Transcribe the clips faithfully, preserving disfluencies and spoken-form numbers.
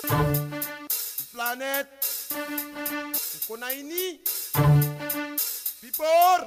Planète. Konaini. Pipor.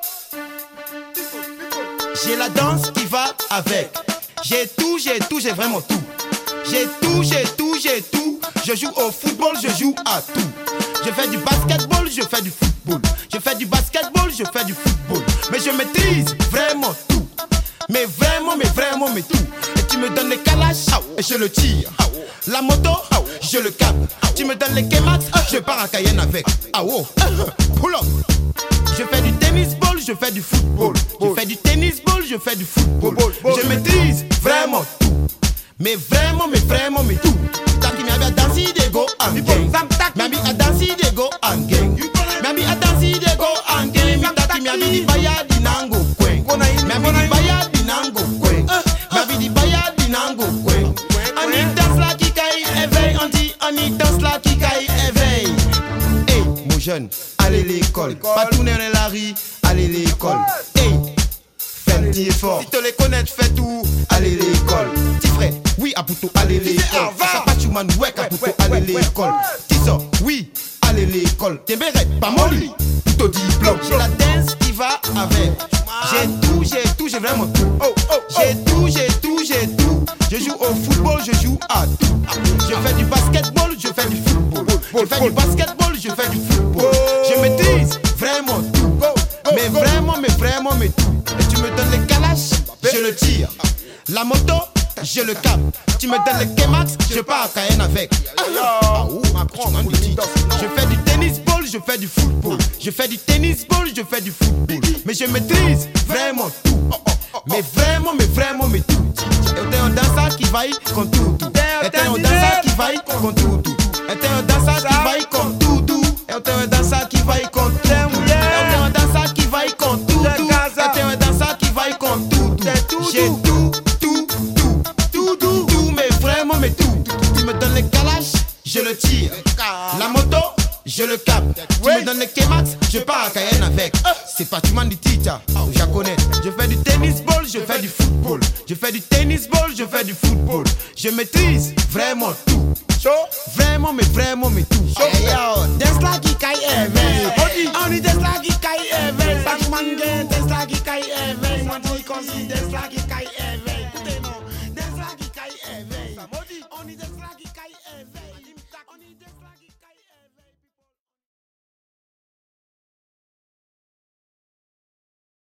J'ai la danse qui va avec. J'ai tout, j'ai tout, j'ai vraiment tout. J'ai tout, j'ai tout, j'ai tout. Je joue au football, je joue à tout. Je fais du basketball, je fais du football. Je fais du basketball, je fais du football. Mais je maîtrise vraiment tout. Mais vraiment, mais vraiment, mais tout. Et tu me donnes les calaches et je le tire. La moto, je le capte. Tu me donnes les K-Max, je pars à Cayenne avec. Ah oh, pull up. Je fais du tennis ball, je fais du football. Je fais du tennis ball, je fais du football. Je maîtrise vraiment tout. Mais vraiment, mais vraiment, mais tout. Taki mi a dansi de go and gang. Mi a dansi de go and gang. Mi a dansi de go and gang. Mi taki mi a di baya di nango kwen. Mi a di baya di nango kwen. Mi a di baya di nango kwen. On y danse la qui caille éveille. On dit on y danse la qui caille éveille. Hey, mon jeune, allez l'école. Pas tourner dans la rue, allez l'école. Hey, fais un petit effort. Si tu les connais, tu fais tout. Allez l'école. Petit frère, oui, à Poutou, allez l'école. Ça pas tu man, ouais, à Poutou, allez l'école. Qui sort, oui, allez l'école. T'es bérette, pas molly, Poutou diplôme. J'ai la dance qui va avec. J'ai tout, j'ai tout, j'ai vraiment tout. J'ai tout, j'ai tout, j'ai tout. Je joue au football, je joue à tout. Je fais du basketball, je fais du football. Je fais du basketball, je fais du football. Je maîtrise vraiment tout. Mais vraiment, mais vraiment, mais tout. Et tu me donnes les calaches, je le tire. La moto, je le capte. Tu me donnes les K-Max, je pars à Cayenne avec. Ah oh, je fais du tennis ball, je fais du football. Je fais du tennis ball, je fais du football. Mais je maîtrise vraiment tout. Mais vraiment, mais vraiment, mais tout. Et t'es un danseur qui vaille comme tout, tout. Et t'es un danseur qui vaille comme tout, tout. Et t'es un danseur qui vaille comme tout, tout. Et t'es un danseur qui vaille comme tout, tout. Et t'es un danseur qui vaille comme tout, tout. Et t'es un danseur qui vaille comme tout, tout. J'ai tout, tout, tout, tout, tout, tout. Mais vraiment, mais tout. Tu me donnes les calaches, je le tire. La moto, je le capte. Tu me donnes les K-Max, je pars à Cayenne avec. C'est pas tu m'en dis tita, je connais. Je fais du tennis ball, je fais du football. Je fais du tennis ball, je fais du football. Je maîtrise vraiment tout. Vraiment, mais vraiment, mais tout. Hey yo, dance la qui caille éveille. On dit dance la qui caille éveille. Batman gain, dance la qui caille éveille. Moi, tu considères dance la qui caille éveille.